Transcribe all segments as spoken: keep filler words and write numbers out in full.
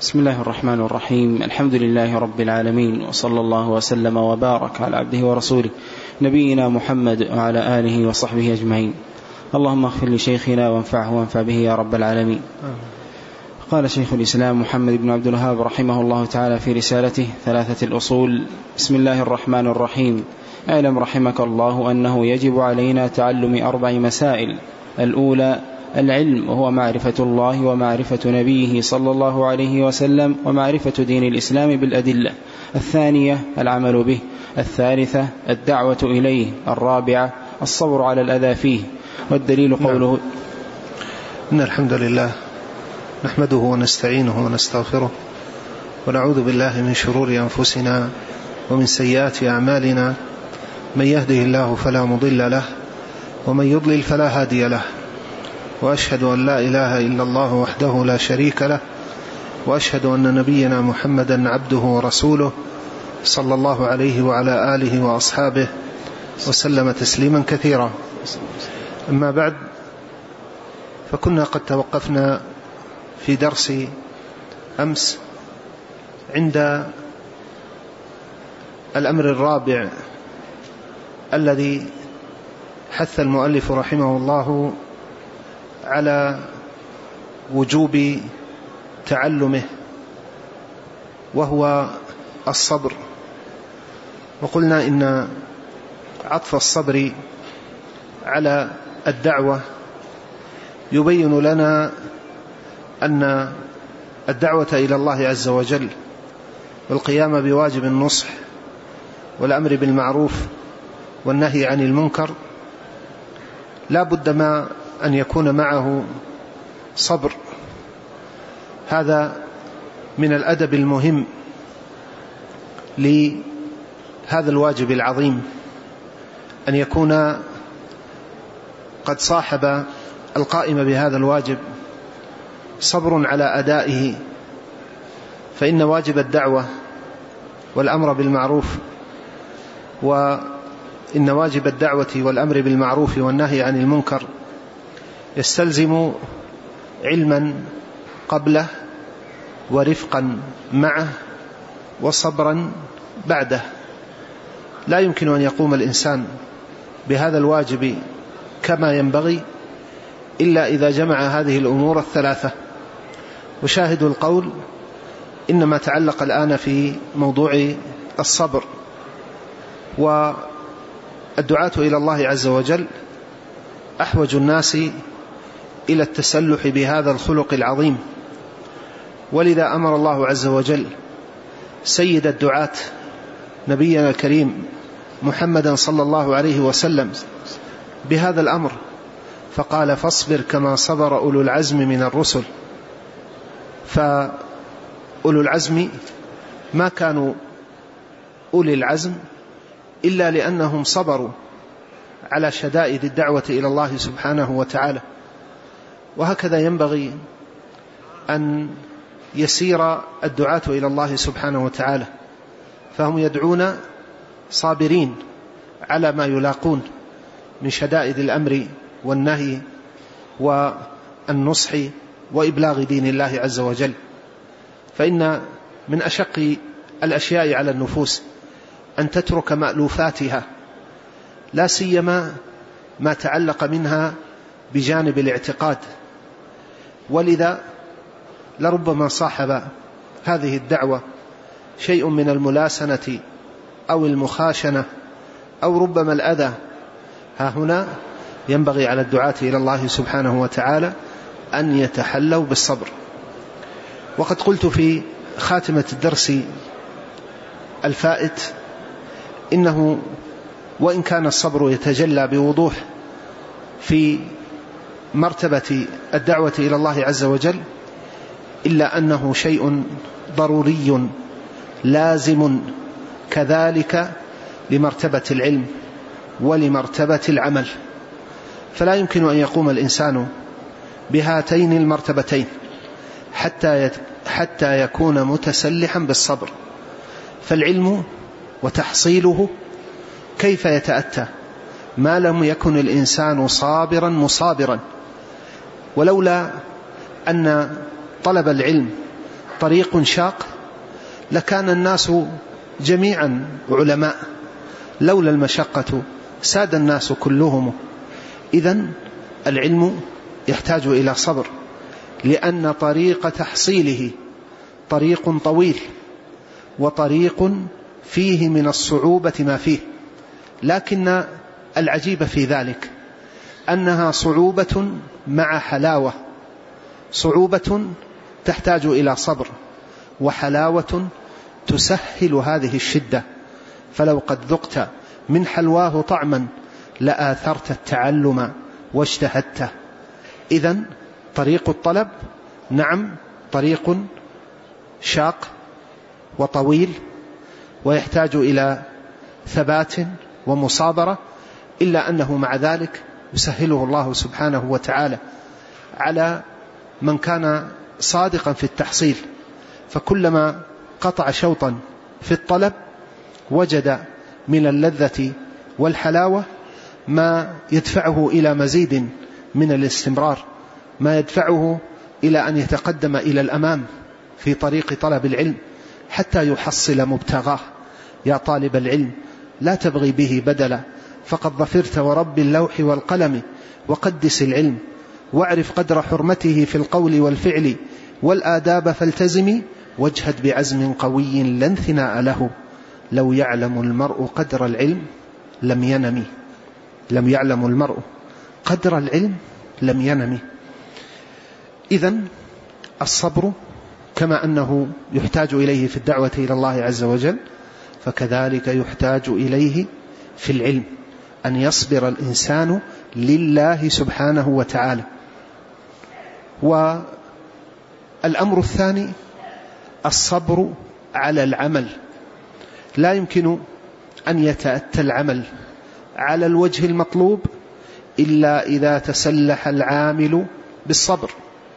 بسم الله الرحمن الرحيم. الحمد لله رب العالمين، وصلى الله وسلم وبارك على عبده ورسوله نبينا محمد وعلى آله وصحبه أجمعين. اللهم اغفر لشيخنا وانفعه وانفع به يا رب العالمين. قال شيخ الإسلام محمد بن عبد الوهاب رحمه الله تعالى في رسالته ثلاثة الأصول: بسم الله الرحمن الرحيم. اعلم رحمك الله أنه يجب علينا تعلم أربع مسائل. الأولى العلم، وهو معرفة الله ومعرفة نبيه صلى الله عليه وسلم ومعرفة دين الإسلام بالأدلة. الثانية العمل به. الثالثة الدعوة إليه. الرابعة الصبر على الأذى فيه. والدليل قوله: إن الحمد لله نحمده ونستعينه ونستغفره ونعوذ بالله من شرور أنفسنا ومن سيئات أعمالنا، من يهده الله فلا مضل له ومن يضلل فلا هادي له، وأشهد أن لا إله إلا الله وحده لا شريك له، وأشهد أن نبينا محمدا عبده ورسوله صلى الله عليه وعلى آله وأصحابه وسلم تسليما كثيرا. أما بعد، فكنا قد توقفنا في درس أمس عند الأمر الرابع الذي حث المؤلف رحمه الله على وجوب تعلمه، وهو الصبر. وقلنا إن عطف الصبر على الدعوة يبين لنا أن الدعوة إلى الله عز وجل والقيام بواجب النصح والأمر بالمعروف والنهي عن المنكر لا بد ما أن يكون معه صبر. هذا من الأدب المهم لهذا الواجب العظيم، أن يكون قد صاحب القائم بهذا الواجب صبر على أدائه، فإن واجب الدعوة والأمر بالمعروف وإن واجب الدعوة والأمر بالمعروف والنهي عن المنكر يستلزم علما قبله ورفقا معه وصبرا بعده. لا يمكن أن يقوم الإنسان بهذا الواجب كما ينبغي إلا إذا جمع هذه الأمور الثلاثة. وشاهد القول إنما تعلق الآن في موضوع الصبر. والدعاة إلى الله عز وجل أحوج الناس إلى التسلح بهذا الخلق العظيم، ولذا أمر الله عز وجل سيد الدعاة نبينا الكريم محمدا صلى الله عليه وسلم بهذا الأمر، فقال: فاصبر كما صبر أولو العزم من الرسل. فأولو العزم ما كانوا أولي العزم إلا لأنهم صبروا على شدائد الدعوة إلى الله سبحانه وتعالى. وهكذا ينبغي أن يسير الدعاة إلى الله سبحانه وتعالى، فهم يدعون صابرين على ما يلاقون من شدائد الأمر والنهي والنصح وإبلاغ دين الله عز وجل. فإن من أشق الأشياء على النفوس أن تترك مألوفاتها، لا سيما ما تعلق منها بجانب الاعتقاد. ولذا لربما صاحب هذه الدعوة شيء من الملاسنة أو المخاشنة أو ربما الأذى. ها هنا ينبغي على الدعاة إلى الله سبحانه وتعالى أن يتحلوا بالصبر. وقد قلت في خاتمة الدرس الفائت إنه وإن كان الصبر يتجلى بوضوح في مرتبة الدعوة إلى الله عز وجل، إلا أنه شيء ضروري لازم كذلك لمرتبة العلم ولمرتبة العمل. فلا يمكن أن يقوم الإنسان بهاتين المرتبتين حتى حتى يكون متسلحا بالصبر. فالعلم وتحصيله كيف يتأتى ما لم يكن الإنسان صابرا مصابرا؟ ولولا أن طلب العلم طريق شاق لكان الناس جميعا علماء، لولا المشقة ساد الناس كلهم. إذن العلم يحتاج إلى صبر، لأن طريق تحصيله طريق طويل وطريق فيه من الصعوبة ما فيه، لكن العجيب في ذلك أنها صعوبة مع حلاوة، صعوبة تحتاج إلى صبر، وحلاوة تسهل هذه الشدة. فلو قد ذقت من حلواه طعما لآثرت التعلم واجتهدته. إذن طريق الطلب نعم طريق شاق وطويل ويحتاج إلى ثبات ومصابرة، إلا أنه مع ذلك يسهله الله سبحانه وتعالى على من كان صادقا في التحصيل، فكلما قطع شوطا في الطلب وجد من اللذة والحلاوة ما يدفعه إلى مزيد من الاستمرار، ما يدفعه إلى أن يتقدم إلى الأمام في طريق طلب العلم حتى يحصل مبتغاه. يا طالب العلم لا تبغي به بدلا، فقد ظفرت ورب اللوح والقلم، وقدس العلم واعرف قدر حرمته في القول والفعل، والآداب فالتزمي واجهد بعزم قوي لا انثناء له. لو يعلم المرء قدر العلم لم ينم، لم يعلم المرء قدر العلم لم ينم. إذن الصبر كما أنه يحتاج إليه في الدعوة إلى الله عز وجل، فكذلك يحتاج إليه في العلم، أن يصبر الإنسان لله سبحانه وتعالى. والأمر الثاني الصبر على العمل. لا يمكن أن يتأتى العمل على الوجه المطلوب إلا إذا تسلح العامل بالصبر،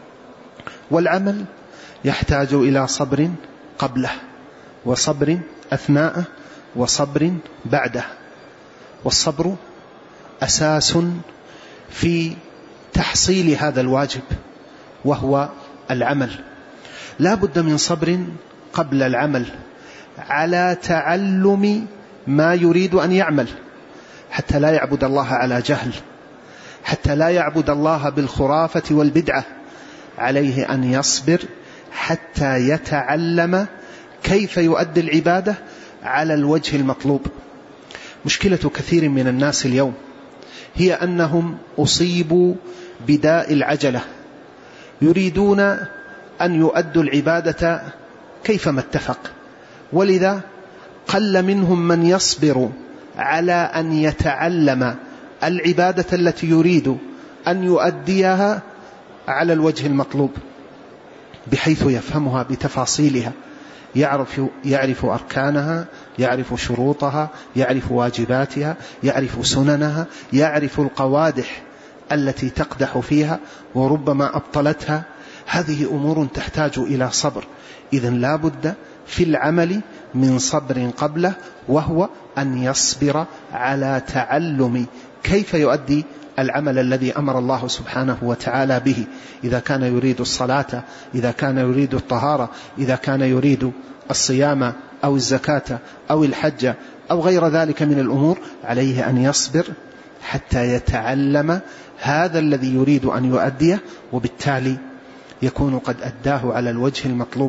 والعمل يحتاج إلى صبر قبله وصبر أثناءه وصبر بعده. والصبر أساس في تحصيل هذا الواجب وهو العمل. لا بد من صبر قبل العمل على تعلم ما يريد أن يعمل، حتى لا يعبد الله على جهل، حتى لا يعبد الله بالخرافة والبدعة. عليه أن يصبر حتى يتعلم كيف يؤدي العبادة على الوجه المطلوب. مشكلة كثير من الناس اليوم هي أنهم أصيبوا بداء العجلة، يريدون أن يؤدوا العبادة كيفما اتفق، ولذا قل منهم من يصبر على أن يتعلم العبادة التي يريد أن يؤديها على الوجه المطلوب، بحيث يفهمها بتفاصيلها، يعرف, يعرف أركانها، يعرف شروطها، يعرف واجباتها، يعرف سننها، يعرف القوادح التي تقدح فيها وربما أبطلتها. هذه أمور تحتاج إلى صبر. إذن لا بد في العمل من صبر قبله، وهو أن يصبر على تعلم كيف يؤدي العمل الذي أمر الله سبحانه وتعالى به. إذا كان يريد الصلاة، إذا كان يريد الطهارة، إذا كان يريد الصيام أو الزكاة أو الحج أو غير ذلك من الأمور، عليه أن يصبر حتى يتعلم هذا الذي يريد أن يؤديه، وبالتالي يكون قد أداه على الوجه المطلوب.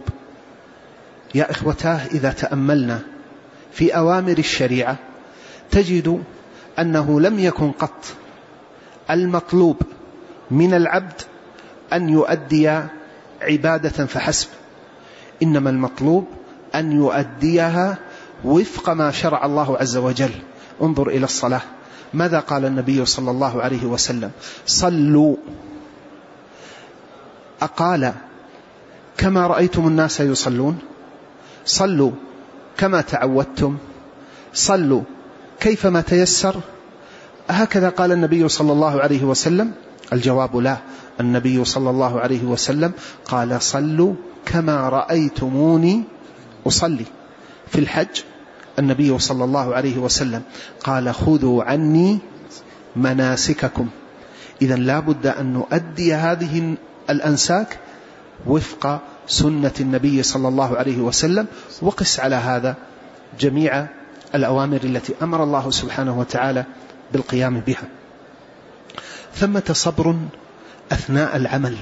يا إخوتاه، إذا تأملنا في أوامر الشريعة تجد أنه لم يكن قط المطلوب من العبد أن يؤدي عبادة فحسب، إنما المطلوب أن يؤديها وفق ما شرع الله عز وجل. انظر إلى الصلاة، ماذا قال النبي صلى الله عليه وسلم؟ صلوا. أقال كما رأيتم الناس يصلون؟ صلوا كما تعودتم؟ صلوا كيفما تيسر؟ هكذا قال النبي صلى الله عليه وسلم؟ الجواب لا. النبي صلى الله عليه وسلم قال صلوا كما رأيتموني أصلي. في الحج النبي صلى الله عليه وسلم قال خذوا عني مناسككم. إذن لا بد أن نؤدي هذه الأنساك وفق سنة النبي صلى الله عليه وسلم، وقس على هذا جميع الأوامر التي أمر الله سبحانه وتعالى بالقيام بها. ثمة صبر أثناء العمل،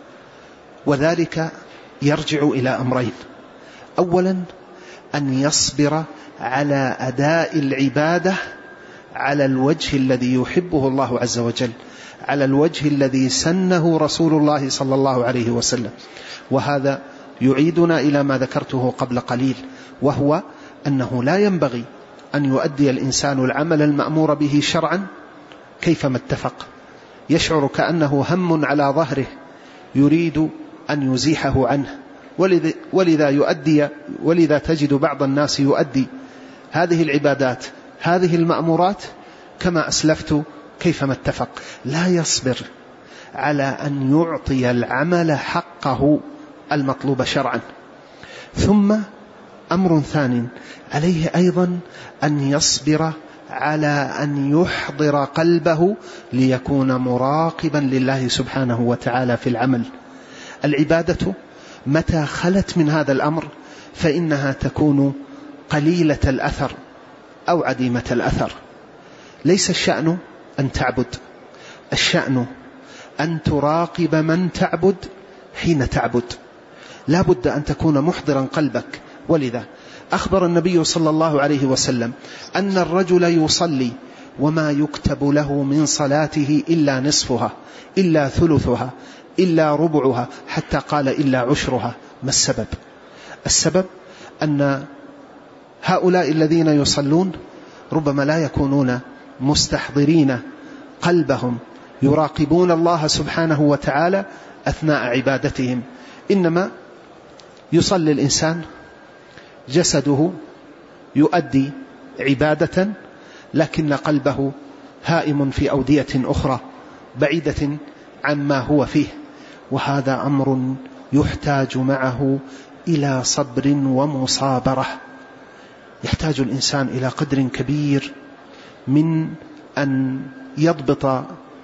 وذلك يرجع إلى أمرين: أولا أن يصبر على أداء العبادة على الوجه الذي يحبه الله عز وجل، على الوجه الذي سنه رسول الله صلى الله عليه وسلم. وهذا يعيدنا إلى ما ذكرته قبل قليل، وهو أنه لا ينبغي أن يؤدي الإنسان العمل المأمور به شرعا كيفما اتفق، يشعر كأنه هم على ظهره يريد أن يزيحه عنه، ولذا يؤدي ولذا تجد بعض الناس يؤدي هذه العبادات هذه المأمورات كما أسلفت كيفما اتفق، لا يصبر على أن يعطي العمل حقه المطلوب شرعا. ثم أمر ثاني عليه أيضا أن يصبر على أن يحضر قلبه ليكون مراقبا لله سبحانه وتعالى في العمل. العبادة متى خلت من هذا الأمر فإنها تكون قليلة الأثر أو عديمة الأثر. ليس الشأن أن تعبد، الشأن أن تراقب من تعبد حين تعبد. لا بد أن تكون محضرا قلبك. ولذا أخبر النبي صلى الله عليه وسلم أن الرجل يصلي وما يكتب له من صلاته إلا نصفها، إلا ثلثها، إلا ربعها، حتى قال إلا عشرها. ما السبب؟ السبب أن هؤلاء الذين يصلون ربما لا يكونون مستحضرين قلبهم يراقبون الله سبحانه وتعالى أثناء عبادتهم، إنما يصلي الإنسان جسده يؤدي عبادة لكن قلبه هائم في أودية أخرى بعيدة عما هو فيه، وهذا أمر يحتاج معه إلى صبر ومصابرة. يحتاج الإنسان إلى قدر كبير من أن يضبط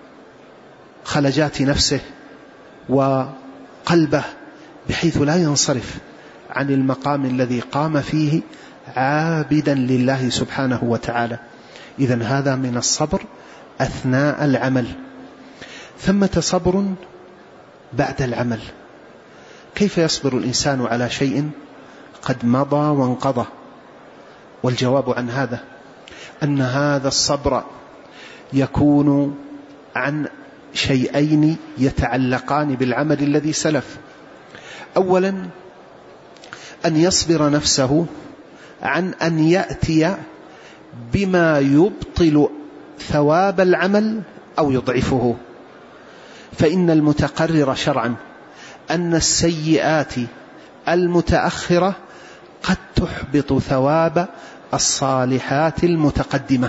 خلجات نفسه وقلبه بحيث لا ينصرف عن المقام الذي قام فيه عابدا لله سبحانه وتعالى. إذن هذا من الصبر أثناء العمل. ثمة صبر بعد العمل. كيف يصبر الإنسان على شيء قد مضى وانقضى؟ والجواب عن هذا أن هذا الصبر يكون عن شيئين يتعلقان بالعمل الذي سلف. أولا أن يصبر نفسه عن أن يأتي بما يبطل ثواب العمل أو يضعفه، فإن المتقرر شرعا أن السيئات المتأخرة قد تحبط ثواب الصالحات المتقدمة.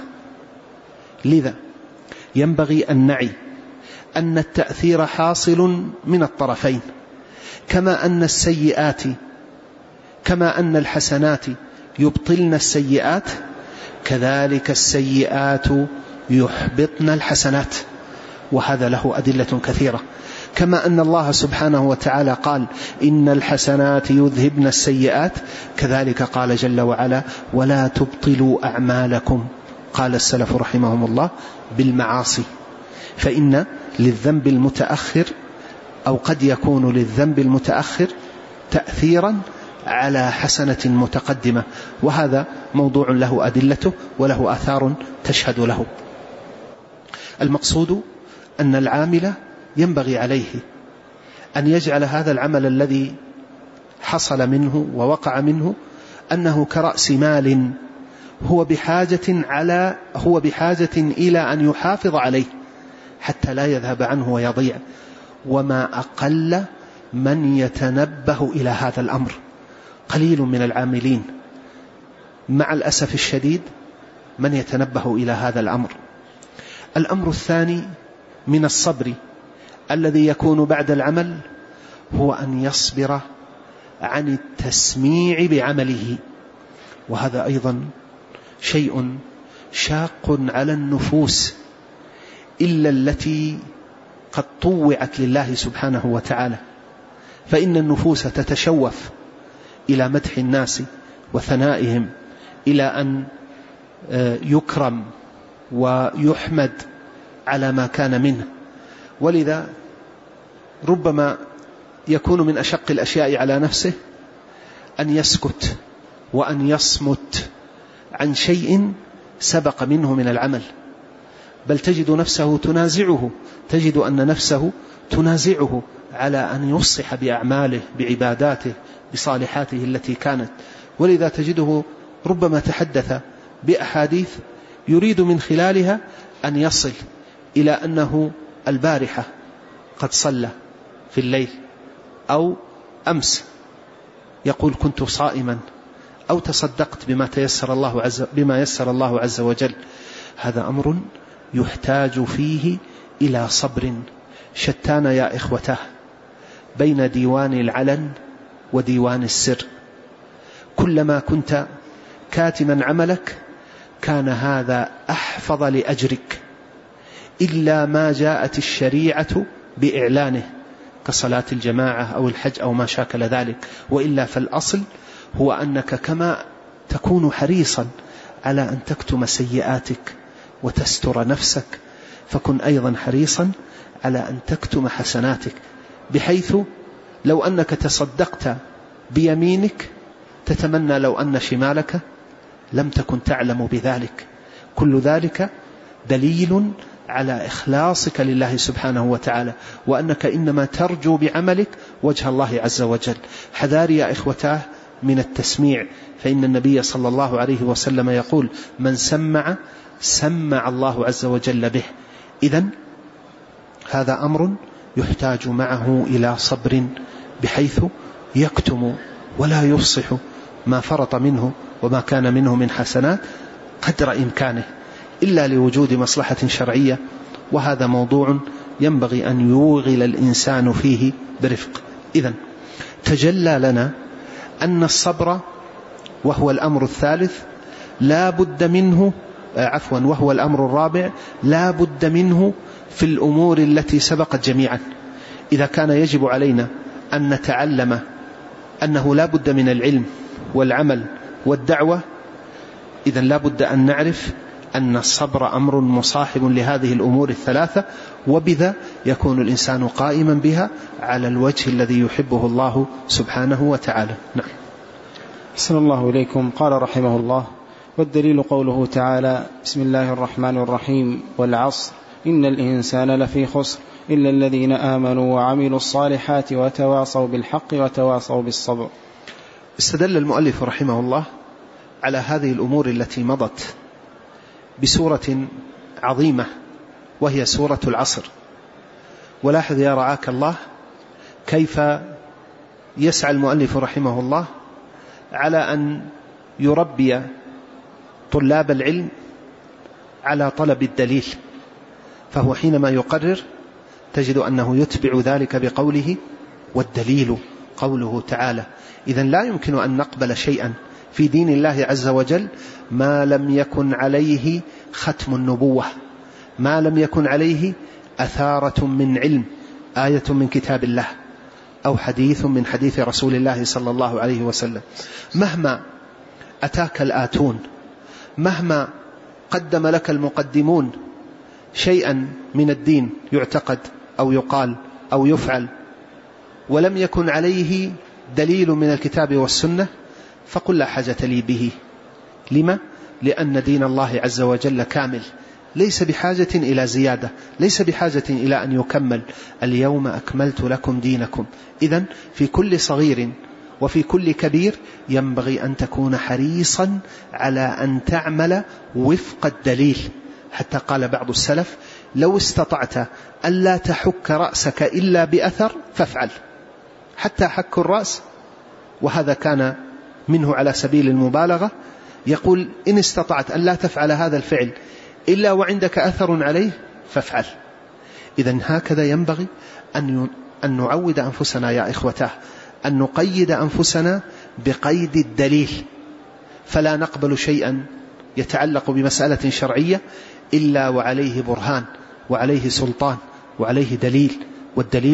لذا ينبغي أن نعي أن التأثير حاصل من الطرفين، كما أن السيئات كما أن الحسنات يبطلن السيئات كذلك السيئات يحبطن الحسنات، وهذا له أدلة كثيرة. كما أن الله سبحانه وتعالى قال إن الحسنات يذهبن السيئات، كذلك قال جل وعلا ولا تبطلوا أعمالكم. قال السلف رحمهم الله بالمعاصي، فإن للذنب المتأخر أو قد يكون للذنب المتأخر تأثيرا على حسنة متقدمة، وهذا موضوع له أدلته وله آثار تشهد له. المقصود أن العامل ينبغي عليه أن يجعل هذا العمل الذي حصل منه ووقع منه أنه كرأس مال هو بحاجة على هو بحاجة إلى أن يحافظ عليه حتى لا يذهب عنه ويضيع. وما أقل من يتنبه إلى هذا الأمر، قليل من العاملين مع الأسف الشديد من يتنبه إلى هذا الأمر. الأمر الثاني من الصبر الذي يكون بعد العمل هو أن يصبر عن التسميع بعمله، وهذا أيضا شيء شاق على النفوس إلا التي قد طوعت لله سبحانه وتعالى. فإن النفوس تتشوف إلى مدح الناس وثنائهم، إلى أن يكرم ويحمد على ما كان منه. ولذا ربما يكون من أشق الأشياء على نفسه أن يسكت وأن يصمت عن شيء سبق منه من العمل، بل تجد نفسه تنازعه، تجد أن نفسه تنازعه على أن يصح بأعماله بعباداته بصالحاته التي كانت. ولذا تجده ربما تحدث بأحاديث يريد من خلالها أن يصل إلى أنه البارحة قد صلى في الليل، أو أمس يقول كنت صائما، أو تصدقت بما تيسر الله عز بما يسر الله عز وجل. هذا أمر يحتاج فيه إلى صبر شتان يا إخوته بين ديوان العلن وديوان السر. كلما كنت كاتما عملك كان هذا أحفظ لأجرك، إلا ما جاءت الشريعة بإعلانه كصلاة الجماعة أو الحج أو ما شاكل ذلك. وإلا فالأصل هو أنك كما تكون حريصا على أن تكتم سيئاتك وتستر نفسك، فكن أيضا حريصا على أن تكتم حسناتك، بحيث لو أنك تصدقت بيمينك تتمنى لو أن شمالك لم تكن تعلم بذلك. كل ذلك دليل على إخلاصك لله سبحانه وتعالى، وأنك إنما ترجو بعملك وجه الله عز وجل. حذار يا إخوتاه من التسميع، فإن النبي صلى الله عليه وسلم يقول من سمع سمع الله عز وجل به. إذن هذا أمر يحتاج معه إلى صبر، بحيث يكتم ولا يفصح ما فرط منه وما كان منه من حسنات قدر إمكانه، إلا لوجود مصلحة شرعية، وهذا موضوع ينبغي أن يوغل الإنسان فيه برفق. إذن تجلى لنا أن الصبر وهو الأمر الثالث لا بد منه عفوا وهو الأمر الرابع لا بد منه في الأمور التي سبقت جميعا. إذا كان يجب علينا أن نتعلم أنه لا بد من العلم والعمل والدعوة، إذن لا بد أن نعرف أن الصبر أمر مصاحب لهذه الأمور الثلاثة، وبذا يكون الإنسان قائما بها على الوجه الذي يحبه الله سبحانه وتعالى. نعم. أحسن الله إليكم. قال رحمه الله: والدليل قوله تعالى: بسم الله الرحمن الرحيم، والعصر إن الإنسان لفي خسر إلا الذين آمنوا وعملوا الصالحات وتواصوا بالحق وتواصوا بالصبر. استدل المؤلف رحمه الله على هذه الأمور التي مضت بسورة عظيمة وهي سورة العصر. ولاحظ يا رعاك الله كيف يسعى المؤلف رحمه الله على أن يربي طلاب العلم على طلب الدليل، فهو حينما يقرر تجد أنه يتبع ذلك بقوله والدليل قوله تعالى. إذن لا يمكن أن نقبل شيئا في دين الله عز وجل ما لم يكن عليه ختم النبوة، ما لم يكن عليه أثارة من علم، آية من كتاب الله أو حديث من حديث رسول الله صلى الله عليه وسلم. مهما أتاك الآتون، مهما قدم لك المقدمون شيئا من الدين يعتقد أو يقال أو يفعل ولم يكن عليه دليل من الكتاب والسنة، فقل لا حاجة لي به. لما؟ لأن دين الله عز وجل كامل، ليس بحاجة إلى زيادة، ليس بحاجة إلى أن يكمل. اليوم أكملت لكم دينكم. إذن في كل صغير وفي كل كبير ينبغي أن تكون حريصا على أن تعمل وفق الدليل. حتى قال بعض السلف: لو استطعت ألا تحك رأسك إلا بأثر فافعل. حتى حك الرأس، وهذا كان منه على سبيل المبالغة، يقول: إن استطعت أن لا تفعل هذا الفعل إلا وعندك أثر عليه فافعل. إذن هكذا ينبغي أن أن نعود أنفسنا يا إخوتاه، أن نقيد أنفسنا بقيد الدليل، فلا نقبل شيئا يتعلق بمسألة شرعية إلا وعليه برهان وعليه سلطان وعليه دليل، والدليل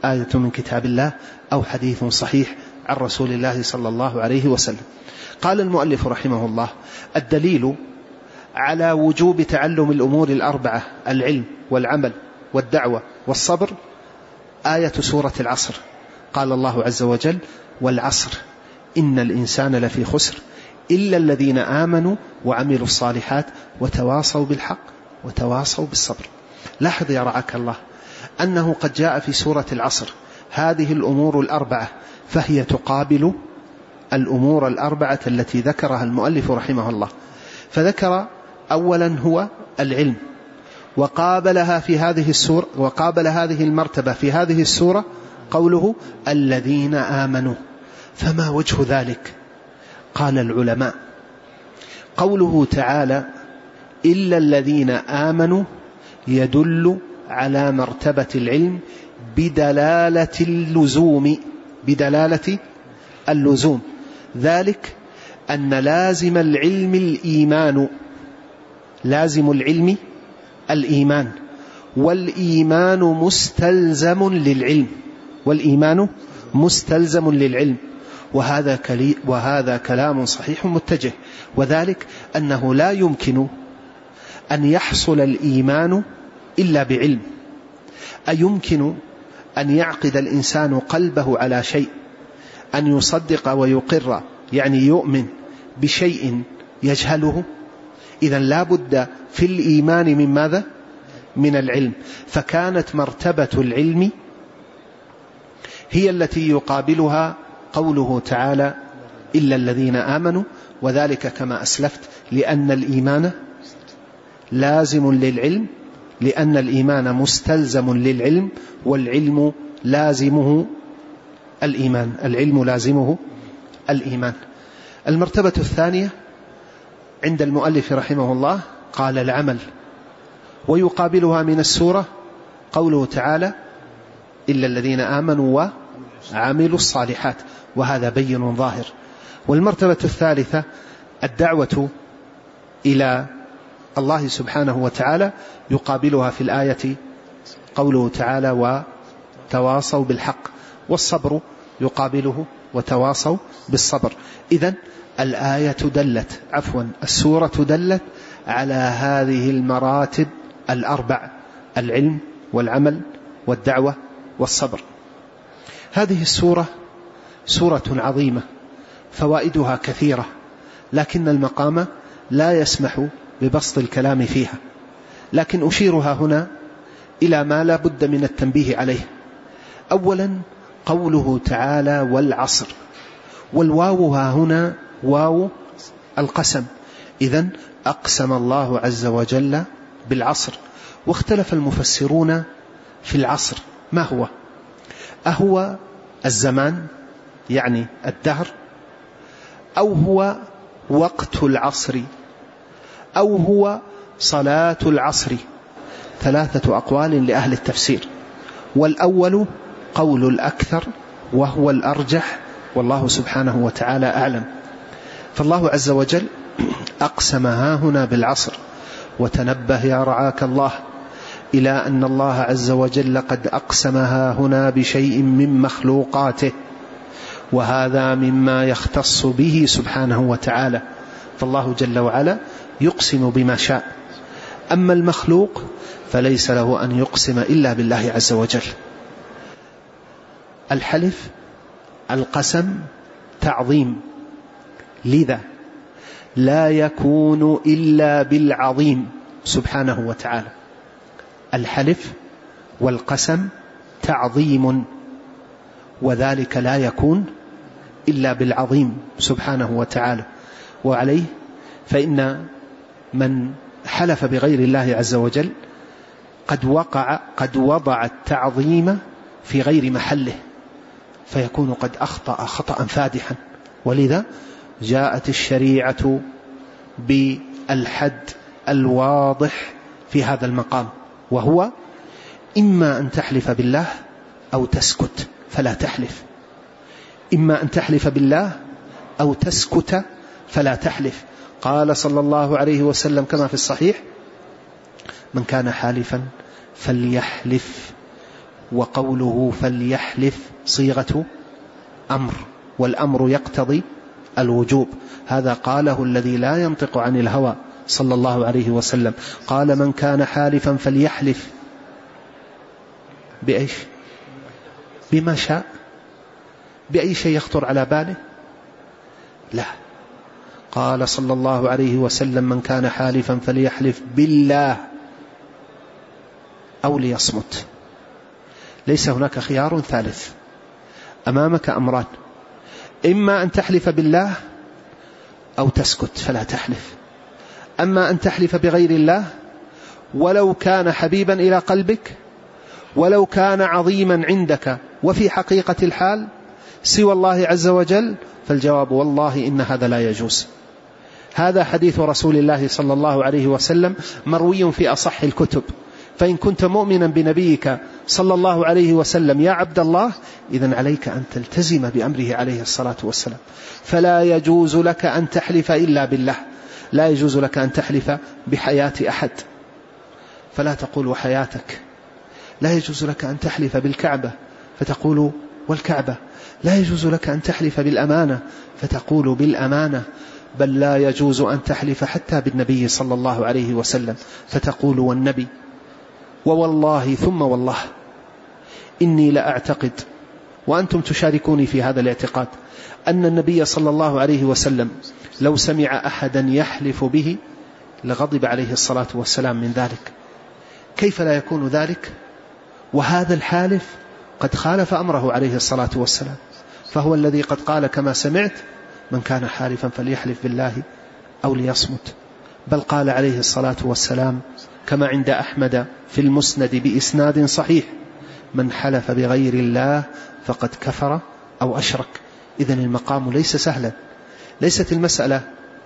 آية من كتاب الله أو حديث صحيح عن رسول الله صلى الله عليه وسلم. قال المؤلف رحمه الله: الدليل على وجوب تعلم الأمور الأربعة، العلم والعمل والدعوة والصبر، آية سورة العصر. قال الله عز وجل: والعصر إن الإنسان لفي خسر إلا الذين آمنوا وعملوا الصالحات وتواصوا بالحق وتواصوا بالصبر. لاحظ يا رعاك الله أنه قد جاء في سورة العصر هذه الأمور الأربعة، فهي تقابل الأمور الأربعة التي ذكرها المؤلف رحمه الله. فذكر أولا هو العلم، وقابلها في هذه السورة، وقابل هذه المرتبة في هذه السورة قوله: الذين آمنوا. فما وجه ذلك؟ قال العلماء: قوله تعالى إلا الذين آمنوا يدل على مرتبة العلم بدلالة اللزوم، بدلالة اللزوم، ذلك أن لازم العلم الإيمان، لازم العلم الإيمان، والإيمان مستلزم للعلم، والإيمان مستلزم للعلم. وهذا, كلي وهذا كلام صحيح متجه، وذلك أنه لا يمكن أن يحصل الإيمان إلا بعلم. أيمكن أن يعقد الإنسان قلبه على شيء، أن يصدق ويقر، يعني يؤمن بشيء يجهله؟ إذن لا بد في الإيمان من ماذا؟ من العلم. فكانت مرتبة العلم هي التي يقابلها قوله تعالى إلا الذين آمنوا، وذلك كما أسلفت لأن الإيمان لازم للعلم، لأن الإيمان مستلزم للعلم، والعلم لازمه الإيمان، العلم لازمه الإيمان. المرتبة الثانية عند المؤلف رحمه الله قال العمل، ويقابلها من السورة قوله تعالى إلا الذين آمنوا وعملوا الصالحات، وهذا بين ظاهر. والمرتبة الثالثة الدعوة إلى الله سبحانه وتعالى، يقابلها في الآية قوله تعالى وتواصوا بالحق، والصبر يقابله وتواصوا بالصبر. إذن الآية دلت، عفوا السورة دلت على هذه المراتب الأربع: العلم والعمل والدعوة والصبر. هذه السورة سورة عظيمة، فوائدها كثيرة، لكن المقام لا يسمح ببسط الكلام فيها، لكن أشيرها هنا إلى ما لا بد من التنبيه عليه. أولا قوله تعالى والعصر، والواو هنا واو القسم، إذن أقسم الله عز وجل بالعصر. واختلف المفسرون في العصر ما هو، أهو الزمان يعني الدهر، أو هو وقت العصر، أو هو صلاة العصر؟ ثلاثة أقوال لأهل التفسير، والأول قول الأكثر وهو الأرجح، والله سبحانه وتعالى أعلم. فالله عز وجل أقسم ها هنا بالعصر. وتنبه يا رعاك الله إلى أن الله عز وجل قد أقسم ها هنا بشيء من مخلوقاته، وهذا مما يختص به سبحانه وتعالى، فالله جل وعلا يقسم بما شاء. أما المخلوق فليس له أن يقسم إلا بالله عز وجل. الحلف القسم تعظيم، لذا لا يكون إلا بالعظيم سبحانه وتعالى. الحلف والقسم تعظيم، وذلك لا يكون إلا بالعظيم سبحانه وتعالى. وعليه فإن من حلف بغير الله عز وجل قد وقع قد وضع التعظيم في غير محله، فيكون قد أخطأ خطأ فادحا. ولذا جاءت الشريعة بالحد الواضح في هذا المقام، وهو إما أن تحلف بالله أو تسكت فلا تحلف، إما أن تحلف بالله أو تسكت فلا تحلف. قال صلى الله عليه وسلم كما في الصحيح: من كان حالفا فليحلف وقوله فليحلف صيغة أمر، والأمر يقتضي الوجوب. هذا قاله الذي لا ينطق عن الهوى صلى الله عليه وسلم، قال من كان حالفا فليحلف بأيش؟ بما شاء، بأي شيء يخطر على باله؟ لا، قال صلى الله عليه وسلم من كان حالفا فليحلف بالله أو ليصمت. ليس هناك خيار ثالث، أمامك أمران، إما أن تحلف بالله أو تسكت فلا تحلف. أما أن تحلف بغير الله ولو كان حبيبا إلى قلبك، ولو كان عظيما عندك، وفي حقيقة الحال سوى الله عز وجل، فالجواب والله إن هذا لا يجوز. هذا حديث رسول الله صلى الله عليه وسلم مروي في أصح الكتب. فإن كنت مؤمنا بنبيك صلى الله عليه وسلم يا عبد الله، إذن عليك أن تلتزم بأمره عليه الصلاة والسلام. فلا يجوز لك أن تحلف إلا بالله، لا يجوز لك أن تحلف بحياة أحد، فلا تقول وحياتك. لا يجوز لك أن تحلف بالكعبة فتقول والكعبة. لا يجوز لك أن تحلف بالأمانة فتقول بالأمانة. بل لا يجوز أن تحلف حتى بالنبي صلى الله عليه وسلم فتقول والنبي. ووالله ثم والله إني لأعتقد، وأنتم تشاركوني في هذا الاعتقاد، أن النبي صلى الله عليه وسلم لو سمع أحدا يحلف به لغضب عليه الصلاة والسلام من ذلك. كيف لا يكون ذلك وهذا الحالف قد خالف أمره عليه الصلاة والسلام؟ فهو الذي قد قال كما سمعت من كان حالفا فليحلف بالله أو ليصمت. بل قال عليه الصلاة والسلام كما عند أحمد في المسند بإسناد صحيح من حلف بغير الله فقد كفر أو أشرك. إذن المقام ليس سهلا، ليست المسألة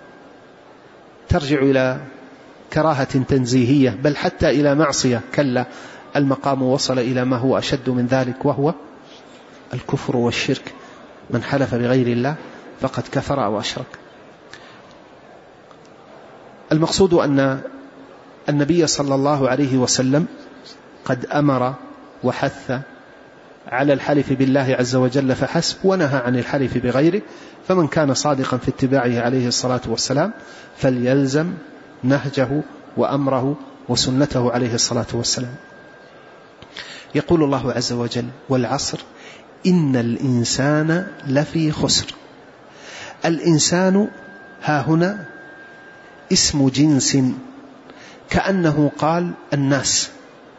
ترجع إلى كراهة تنزيهية بل حتى إلى معصية، كلا، المقام وصل إلى ما هو أشد من ذلك وهو الكفر والشرك. من حلف بغير الله فقد كفر أو أشرك. المقصود أن النبي صلى الله عليه وسلم قد أمر وحث على الحلف بالله عز وجل فحسب، ونهى عن الحلف بغيره. فمن كان صادقا في اتباعه عليه الصلاة والسلام فليلزم نهجه وأمره وسنته عليه الصلاة والسلام. يقول الله عز وجل والعصر إن الإنسان لفي خسر. الإنسان ها هنا اسم جنس، كأنه قال الناس.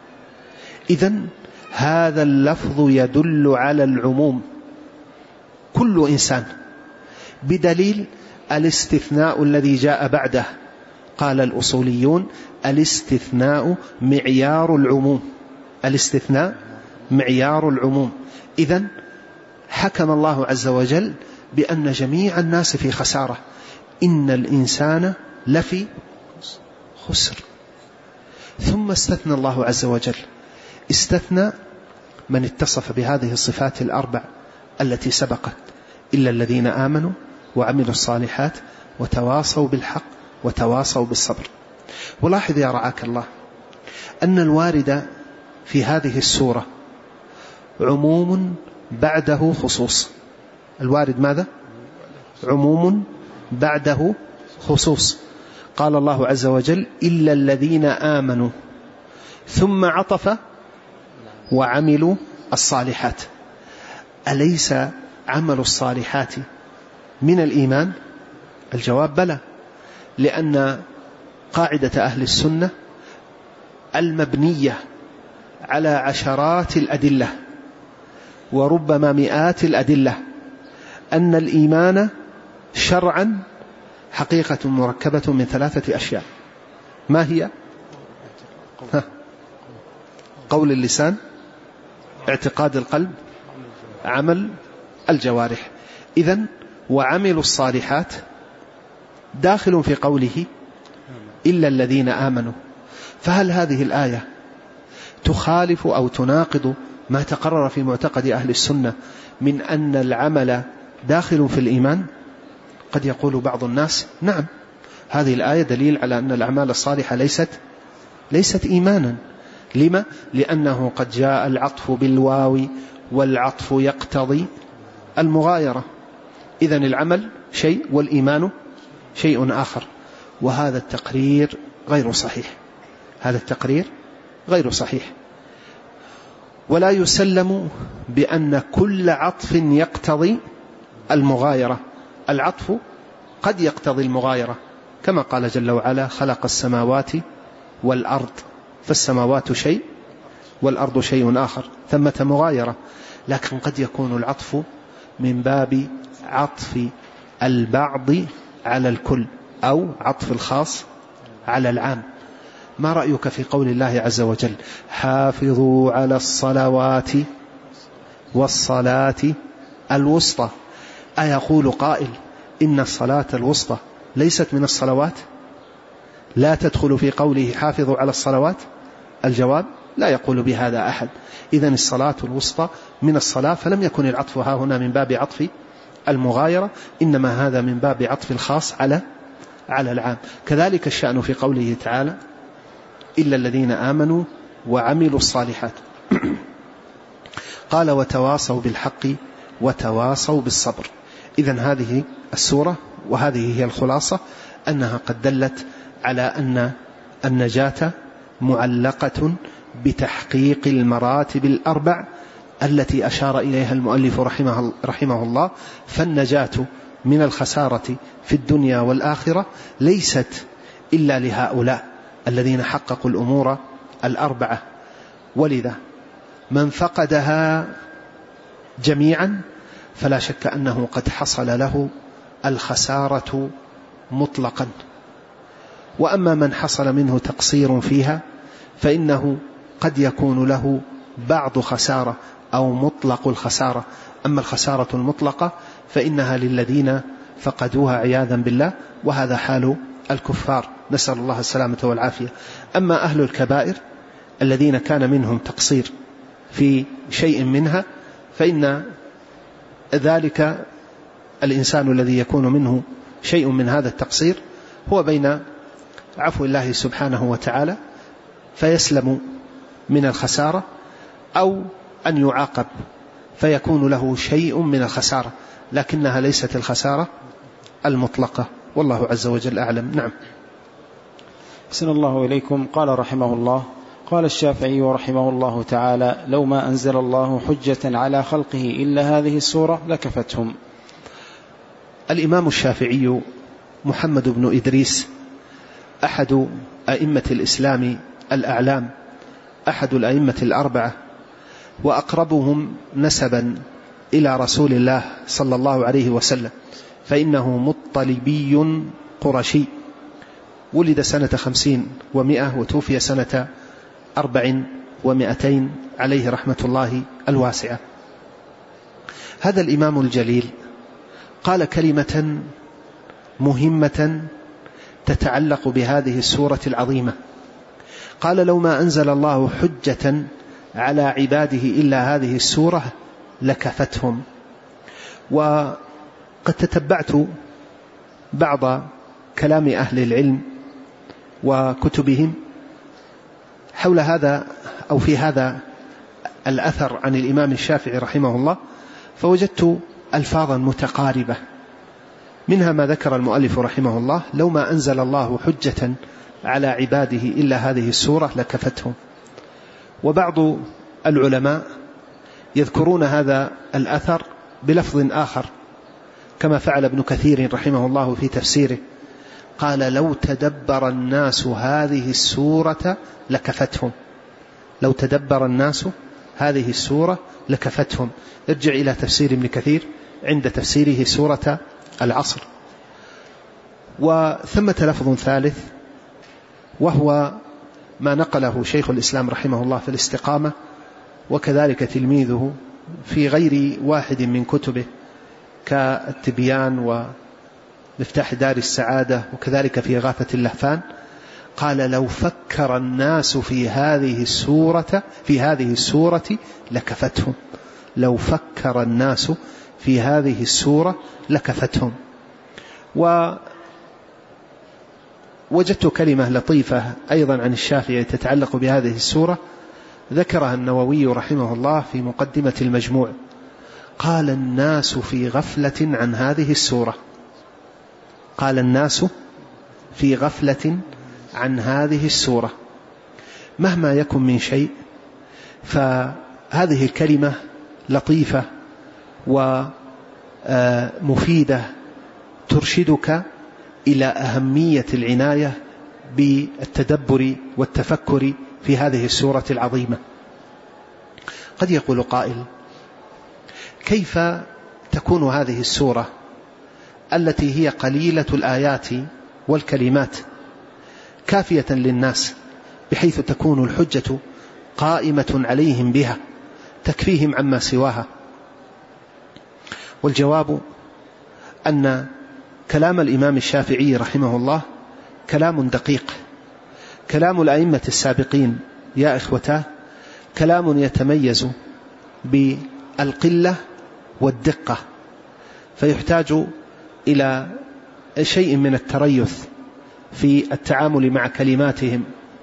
إذن هذا اللفظ يدل على العموم، كل إنسان، بدليل الاستثناء الذي جاء بعده. قال الأصوليون الاستثناء معيار العموم، الاستثناء معيار العموم. إذن حكم الله عز وجل بأن جميع الناس في خسارة. إن الإنسان لفي خسر. ثم استثنى الله عز وجل، استثنى من اتصف بهذه الصفات الأربع التي سبقت، إلا الذين آمنوا وعملوا الصالحات وتواصوا بالحق وتواصوا بالصبر. ولاحظ يا رعاك الله أن الوارد في هذه السورة عموم بعده خصوص. الوارد ماذا؟ عموم بعده خصوص. قال الله عز وجل إلا الذين آمنوا، ثم عطف وعملوا الصالحات. أليس عمل الصالحات من الإيمان؟ الجواب بلى، لأن قاعدة أهل السنة المبنية على عشرات الأدلة وربما مئات الأدلة أن الإيمان شرعا حقيقة مركبة من ثلاثة أشياء. ما هي؟ ها. قول اللسان، اعتقاد القلب، عمل الجوارح. إذن وعملوا الصالحات داخل في قوله إلا الذين آمنوا. فهل هذه الآية تخالف أو تناقض ما تقرر في معتقد أهل السنة من أن العمل داخل في الإيمان؟ قد يقول بعض الناس نعم، هذه الآية دليل على أن الأعمال الصالحة ليست ليست إيمانا، لما؟ لأنه قد جاء العطف بالواو والعطف يقتضي المغايرة. إذن العمل شيء والإيمان شيء آخر، وهذا التقرير غير صحيح، هذا التقرير غير صحيح. ولا يسلم بأن كل عطف يقتضي المغايرة، العطف قد يقتضي المغايرة، كما قال جل وعلا خلق السماوات والأرض، فالسماوات شيء والأرض شيء آخر، ثمة مغايرة. لكن قد يكون العطف من باب عطف البعض على الكل أو عطف الخاص على العام. ما رأيك في قول الله عز وجل حافظوا على الصلوات والصلاة الوسطى؟ أيقول قائل إن الصلاة الوسطى ليست من الصلوات، لا تدخل في قوله حافظوا على الصلوات؟ الجواب لا يقول بهذا أحد. إذن الصلاة الوسطى من الصلاة، فلم يكن العطف ها هنا من باب عطف المغايرة، إنما هذا من باب عطف الخاص على على العام. كذلك الشأن في قوله تعالى إلا الذين آمنوا وعملوا الصالحات. قال وتواصوا بالحق وتواصوا بالصبر. إذن هذه السورة وهذه هي الخلاصة، أنها قد دلت على أن النجاة معلقة بتحقيق المراتب الأربع التي أشار إليها المؤلف رحمه, رحمه الله. فالنجاة من الخسارة في الدنيا والآخرة ليست إلا لهؤلاء الذين حققوا الأمور الأربعة، ولذا من فقدها جميعا فلا شك أنه قد حصل له الخسارة مطلقا. وأما من حصل منه تقصير فيها فإنه قد يكون له بعض خسارة أو مطلق الخسارة. أما الخسارة المطلقة فإنها للذين فقدوها عياذا بالله، وهذا حال الكفار، نسأل الله السلامة والعافية. أما أهل الكبائر الذين كان منهم تقصير في شيء منها، فإن ذلك الإنسان الذي يكون منه شيء من هذا التقصير هو بين عفو الله سبحانه وتعالى فيسلم من الخسارة، أو أن يعاقب فيكون له شيء من الخسارة، لكنها ليست الخسارة المطلقة، والله عز وجل أعلم. نعم. أحسن الله إليكم. قال رحمه الله قال الشافعي رحمه الله تعالى لو ما أنزل الله حجة على خلقه إلا هذه السورة لكفتهم. الإمام الشافعي محمد بن إدريس أحد أئمة الإسلام الأعلام، أحد الأئمة الأربعة، وأقربهم نسبا إلى رسول الله صلى الله عليه وسلم، فإنه مطلبي قرشي، ولد سنة خمسين ومئة وتوفي سنة أربع ومئتين عليه رحمة الله الواسعة. هذا الإمام الجليل قال كلمة مهمة تتعلق بهذه السورة العظيمة. قال لو ما أنزل الله حجة على عباده إلا هذه السورة لكفتهم. وقد تتبعت بعض كلام أهل العلم وكتبهم حول هذا أو في هذا الأثر عن الإمام الشافعي رحمه الله، فوجدت ألفاظا متقاربة، منها ما ذكر المؤلف رحمه الله لو ما أنزل الله حجة على عباده إلا هذه السورة لكفتهم. وبعض العلماء يذكرون هذا الأثر بلفظ آخر، كما فعل ابن كثير رحمه الله في تفسيره، قال لو تدبر الناس هذه السورة لكفتهم، لو تدبر الناس هذه السورة لكفتهم. ارجع إلى تفسير ابن كثير عند تفسيره سورة العصر. وثمة لفظ ثالث وهو ما نقله شيخ الإسلام رحمه الله في الاستقامة، وكذلك تلميذه في غير واحد من كتبه كالتبيان ومفتاح دار السعادة، وكذلك في غاثة اللهفان، قال لو فكر الناس في هذه السورة في هذه السورة لكفتهم، لو فكر الناس في هذه السورة لكفتهم. ووجدت كلمة لطيفة أيضا عن الشافعي تتعلق بهذه السورة، ذكرها النووي رحمه الله في مقدمة المجموع، قال الناس في غفلة عن هذه السورة، قال الناس في غفلة عن هذه السورة. مهما يكن من شيء فهذه الكلمة لطيفة ومفيدة ترشدك إلى أهمية العناية بالتدبر والتفكر في هذه السورة العظيمة. قد يقول قائل: كيف تكون هذه السورة التي هي قليلة الآيات والكلمات كافية للناس بحيث تكون الحجة قائمة عليهم بها تكفيهم عما سواها؟ والجواب أن كلام الإمام الشافعي رحمه الله كلام دقيق، كلام الأئمة السابقين يا إخوتاه كلام يتميز بالقلة والدقة، فيحتاج إلى شيء من التريث في التعامل مع كلماتهم.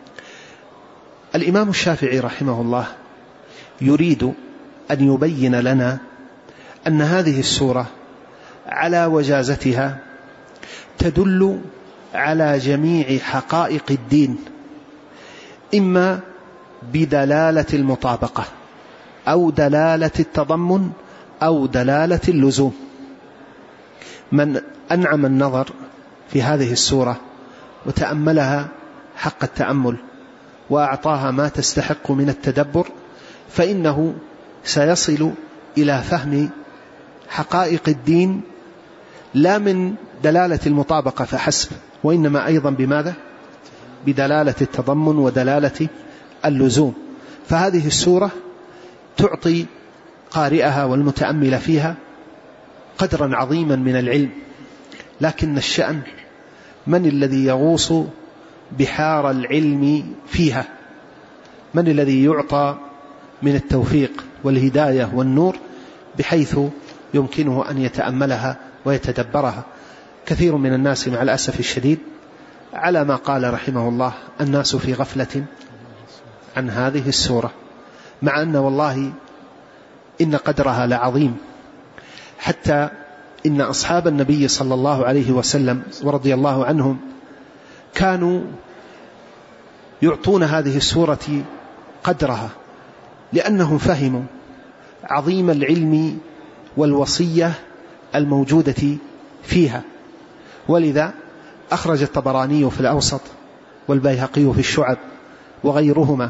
الإمام الشافعي رحمه الله يريد أن يبين لنا أن هذه السورة على وجازتها تدل على جميع حقائق الدين، إما بدلالة المطابقة أو دلالة التضمن أو دلالة اللزوم. من أنعم النظر في هذه السورة وتأملها حق التأمل وأعطاها ما تستحق من التدبر فإنه سيصل إلى فهم حقائق الدين لا من دلالة المطابقة فحسب، وإنما أيضا بماذا؟ بدلالة التضمن ودلالة اللزوم. فهذه السورة تعطي قارئها والمتأمل فيها قدرا عظيما من العلم، لكن الشأن من الذي يغوص بحار العلم فيها؟ من الذي يعطى من التوفيق والهداية والنور بحيث يمكنه أن يتأملها ويتدبرها؟ كثير من الناس مع الأسف الشديد على ما قال رحمه الله: الناس في غفلة عن هذه السورة، مع أن والله إن قدرها لعظيم، حتى إن أصحاب النبي صلى الله عليه وسلم ورضي الله عنهم كانوا يعطون هذه السورة قدرها، لأنهم فهموا عظيم العلم والوصية الموجودة فيها. ولذا أخرج الطبراني في الأوسط والبيهقي في الشعب وغيرهما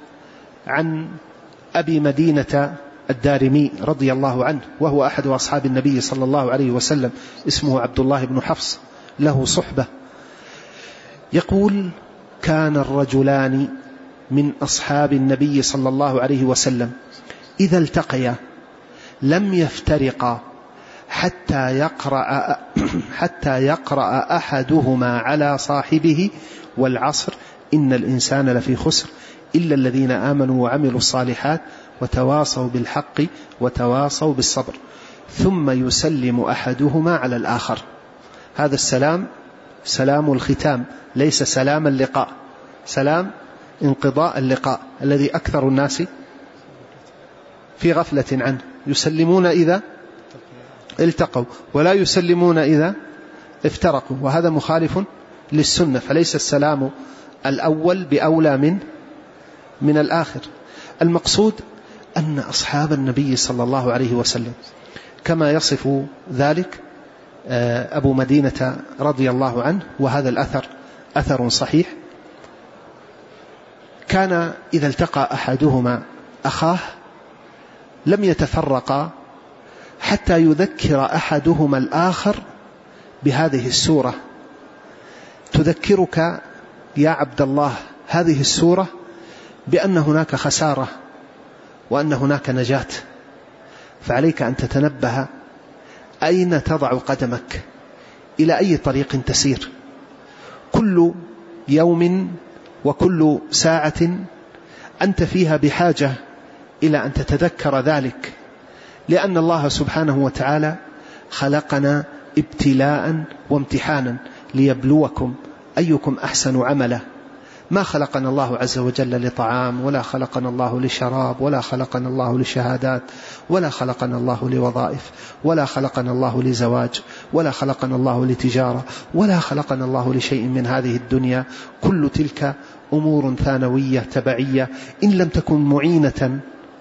عن أبي مدينة الدارمي رضي الله عنه، وهو أحد أصحاب النبي صلى الله عليه وسلم، اسمه عبد الله بن حفص، له صحبة، يقول: كان الرجلان من أصحاب النبي صلى الله عليه وسلم إذا التقيا لم يفترقا حتى يقرأ, حتى يقرأ أحدهما على صاحبه والعصر إن الإنسان لفي خسر إلا الذين آمنوا وعملوا الصالحات وتواصوا بالحق وتواصوا بالصبر ثم يسلم أحدهما على الآخر. هذا السلام سلام الختام، ليس سلام اللقاء، سلام انقضاء اللقاء الذي أكثر الناس في غفلة عنه، يسلمون إذا التقوا ولا يسلمون إذا افترقوا، وهذا مخالف للسنة، فليس السلام الأول بأولى من من الآخر. المقصود أن أصحاب النبي صلى الله عليه وسلم كما يصف ذلك أبو مدينة رضي الله عنه، وهذا الأثر أثر صحيح، كان إذا التقى أحدهما أخاه لم يتفرقا حتى يذكر أحدهما الآخر بهذه السورة. تذكرك يا عبد الله هذه السورة بأن هناك خسارة وأن هناك نجاة، فعليك أن تتنبه أين تضع قدمك، إلى أي طريق تسير. كل يوم وكل ساعة أنت فيها بحاجة إلى أن تتذكر ذلك، لأن الله سبحانه وتعالى خلقنا ابتلاء وامتحانا ليبلوكم أيكم أحسن عملا، ما خلقنا الله عز وجل لطعام، ولا خلقنا الله لشراب، ولا خلقنا الله لشهادات، ولا خلقنا الله لوظائف، ولا خلقنا الله لزواج، ولا خلقنا الله لتجارة، ولا خلقنا الله لشيء من هذه الدنيا. كل تلك أمور ثانوية تبعية إن لم تكن معينة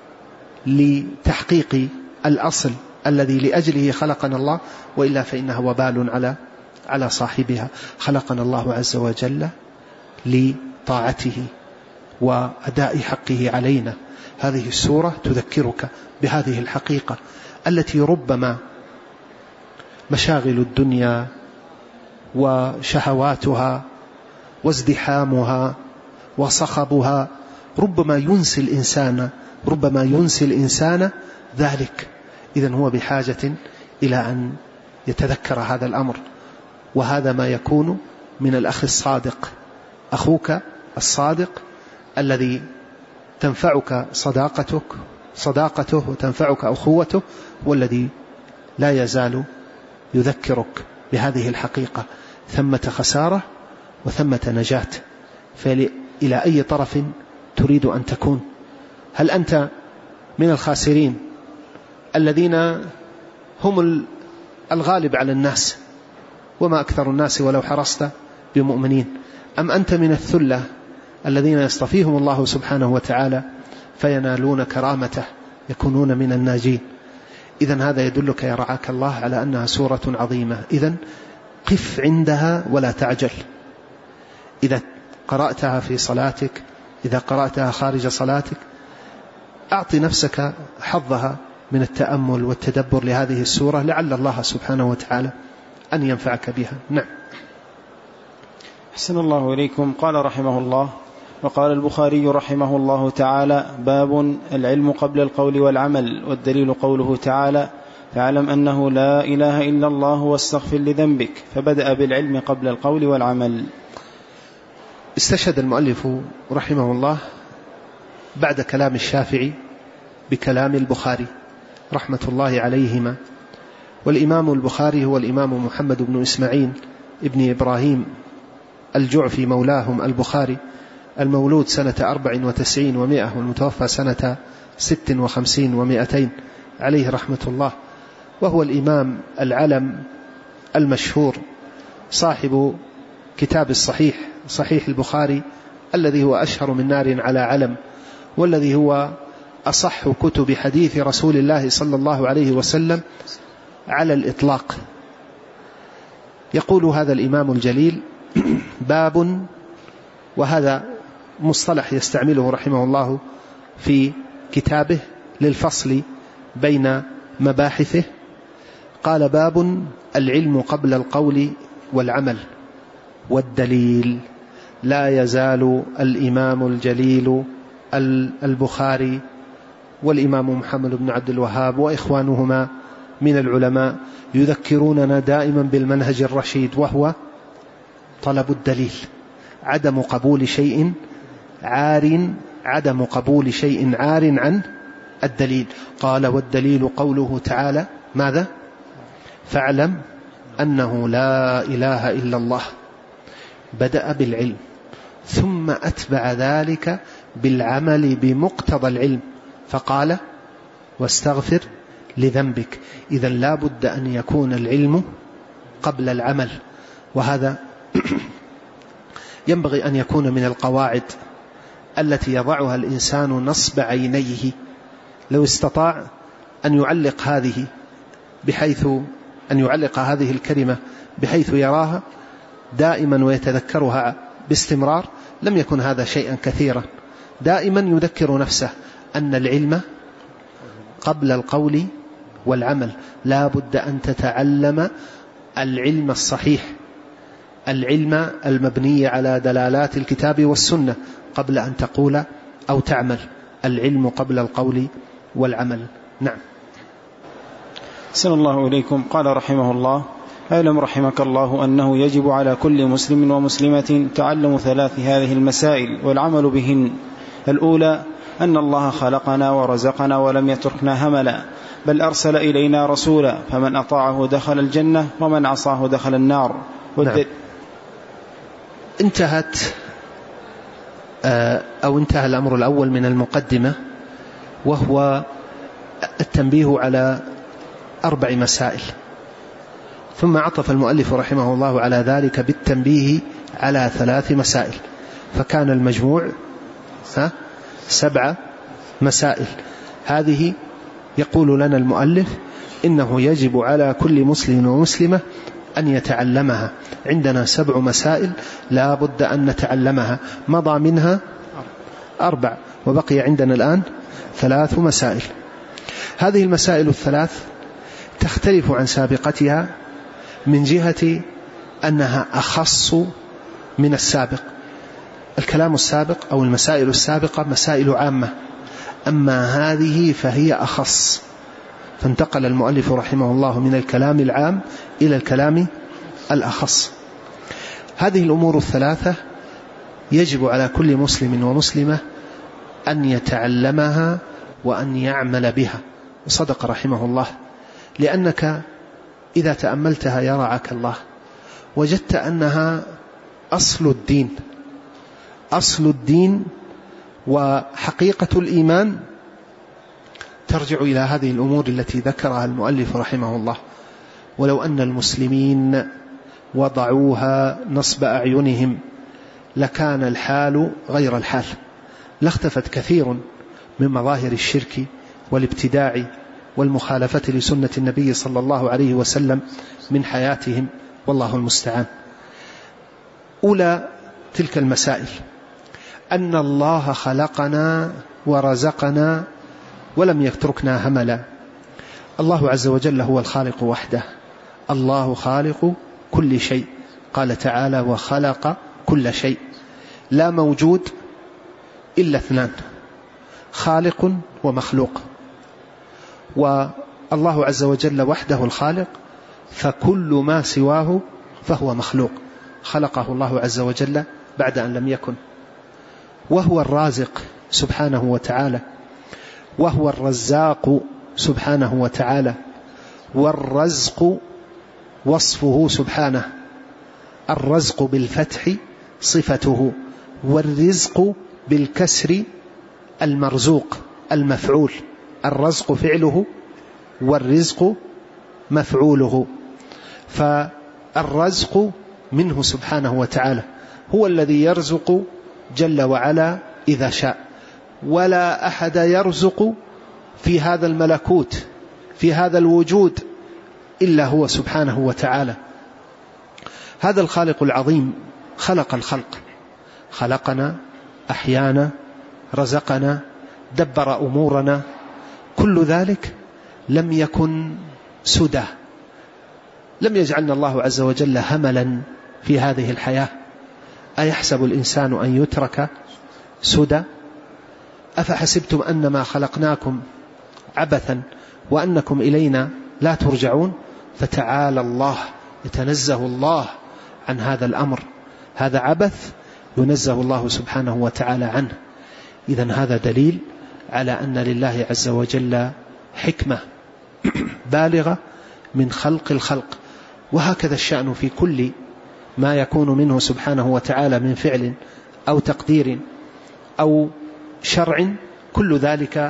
لتحقيق الأصل الذي لأجله خلقنا الله، وإلا فإنها وبال على على صاحبها. خلقنا الله عز وجل لطاعته وأداء حقه علينا. هذه السورة تذكرك بهذه الحقيقة التي ربما مشاغل الدنيا وشهواتها وازدحامها وصخبها ربما ينسي الإنسان ربما ينسي الإنسان ذلك. إذن هو بحاجة إلى أن يتذكر هذا الأمر، وهذا ما يكون من الأخ الصادق، أخوك الصادق الذي تنفعك صداقتك صداقته وتنفعك أخوته، والذي لا يزال يذكرك بهذه الحقيقة. ثمة خسارة وثمة نجاة، فإلى أي طرف تريد أن تكون؟ هل أنت من الخاسرين الذين هم الغالب على الناس وما أكثر الناس ولو حرصت بمؤمنين، أم أنت من الثلة الذين يصطفيهم الله سبحانه وتعالى فينالون كرامته، يكونون من الناجين؟ إذن هذا يدلك يا رعاك الله على أنها سورة عظيمة. إذن قف عندها ولا تعجل. إذا قرأتها في صلاتك، إذا قرأتها خارج صلاتك، أعطي نفسك حظها من التأمل والتدبر لهذه السورة، لعل الله سبحانه وتعالى أن ينفعك بها. نعم. أحسن الله إليكم. قال رحمه الله: وقال البخاري رحمه الله تعالى: باب العلم قبل القول والعمل. والدليل قوله تعالى: فاعلم أنه لا إله إلا الله واستغفر لذنبك. فبدأ بالعلم قبل القول والعمل. استشهد المؤلف رحمه الله بعد كلام الشافعي بكلام البخاري رحمة الله عليهما. والإمام البخاري هو الإمام محمد بن إسماعيل ابن إبراهيم الجعفي مولاهم البخاري، المولود سنة أربع وتسعين ومائة والمتوفى سنة ست وخمسين ومائتين عليه رحمة الله. وهو الإمام العلم المشهور صاحب كتاب الصحيح، صحيح البخاري، الذي هو أشهر من نار على علم، والذي هو أصح كتب حديث رسول الله صلى الله عليه وسلم على الإطلاق. يقول هذا الإمام الجليل: باب، وهذا مصطلح يستعمله رحمه الله في كتابه للفصل بين مباحثه. قال: باب العلم قبل القول والعمل. والدليل: لا يزال الإمام الجليل البخاري والإمام محمد بن عبد الوهاب وإخوانهما من العلماء يذكروننا دائما بالمنهج الرشيد، وهو طلب الدليل، عدم قبول شيء عار عدم قبول شيء عار عن الدليل. قال: والدليل قوله تعالى: ماذا؟ فاعلم أنه لا إله إلا الله. بدأ بالعلم ثم أتبع ذلك بالعمل بمقتضى العلم، فقال: واستغفر لذنبك. إذن لا بد أن يكون العلم قبل العمل، وهذا ينبغي أن يكون من القواعد التي يضعها الإنسان نصب عينيه. لو استطاع أن يعلق هذه بحيث أن يعلق هذه الكلمة بحيث يراها دائما ويتذكرها باستمرار لم يكن هذا شيئا كثيرا. دائما يذكر نفسه أن العلم قبل القول والعمل. لا بد أن تتعلم العلم الصحيح، العلم المبني على دلالات الكتاب والسنة قبل أن تقول أو تعمل. العلم قبل القول والعمل. نعم. أحسن الله إليكم. قال رحمه الله: أعلم رحمك الله أنه يجب على كل مسلم ومسلمة تعلم ثلاث هذه المسائل والعمل بهن. الأولى: أن الله خلقنا ورزقنا ولم يتركنا هملا، بل أرسل إلينا رسولا، فمن أطاعه دخل الجنة ومن عصاه دخل النار. نعم. انتهت أو انتهى الأمر الأول من المقدمة، وهو التنبيه على أربع مسائل، ثم عطف المؤلف رحمه الله على ذلك بالتنبيه على ثلاث مسائل، فكان المجموع سبع مسائل. هذه يقول لنا المؤلف إنه يجب على كل مسلم ومسلمة أن يتعلمها. عندنا سبع مسائل لا بد أن نتعلمها، مضى منها أربع وبقي عندنا الآن ثلاث مسائل. هذه المسائل الثلاث تختلف عن سابقتها من جهة أنها أخص من السابق. الكلام السابق أو المسائل السابقة مسائل عامة، أما هذه فهي أخص، فانتقل المؤلف رحمه الله من الكلام العام إلى الكلام الأخص. هذه الأمور الثلاثة يجب على كل مسلم ومسلمة أن يتعلمها وأن يعمل بها. وصدق رحمه الله، لأنك إذا تأملتها يا رعاك الله وجدت أنها أصل الدين، أصل الدين وحقيقة الإيمان ترجع إلى هذه الأمور التي ذكرها المؤلف رحمه الله. ولو أن المسلمين وضعوها نصب أعينهم لكان الحال غير الحال، لاختفت كثير من مظاهر الشرك والابتداع والمخالفة لسنة النبي صلى الله عليه وسلم من حياتهم، والله المستعان. أولى تلك المسائل أن الله خلقنا ورزقنا ولم يتركنا هملا. الله عز وجل هو الخالق وحده، الله خالق كل شيء، قال تعالى وخلق كل شيء. لا موجود إلا اثنان، خالق ومخلوق، والله عز وجل وحده الخالق، فكل ما سواه فهو مخلوق، خلقه الله عز وجل بعد أن لم يكن. وهو الرازق سبحانه وتعالى، وهو الرزاق سبحانه وتعالى، والرزق وصفه سبحانه، الرزق بالفتح صفته، والرزق بالكسر المرزوق المفعول، الرزق فعله والرزق مفعوله. فالرزق منه سبحانه وتعالى، هو الذي يرزق جل وعلا إذا شاء، ولا أحد يرزق في هذا الملكوت في هذا الوجود إلا هو سبحانه وتعالى. هذا الخالق العظيم خلق الخلق، خلقنا، أحيانا، رزقنا، دبر أمورنا، كل ذلك لم يكن سدى، لم يجعلنا الله عز وجل هملا في هذه الحياة. أيحسب الإنسان أن يترك سدى؟ أفحسبتم أنما خلقناكم عبثا وأنكم إلينا لا ترجعون؟ فتعالى الله، يتنزه الله عن هذا الأمر، هذا عبث ينزه الله سبحانه وتعالى عنه. إذن هذا دليل على أن لله عز وجل حكمة بالغة من خلق الخلق، وهكذا الشأن في كل ما يكون منه سبحانه وتعالى من فعل أو تقدير أو شرع، كل ذلك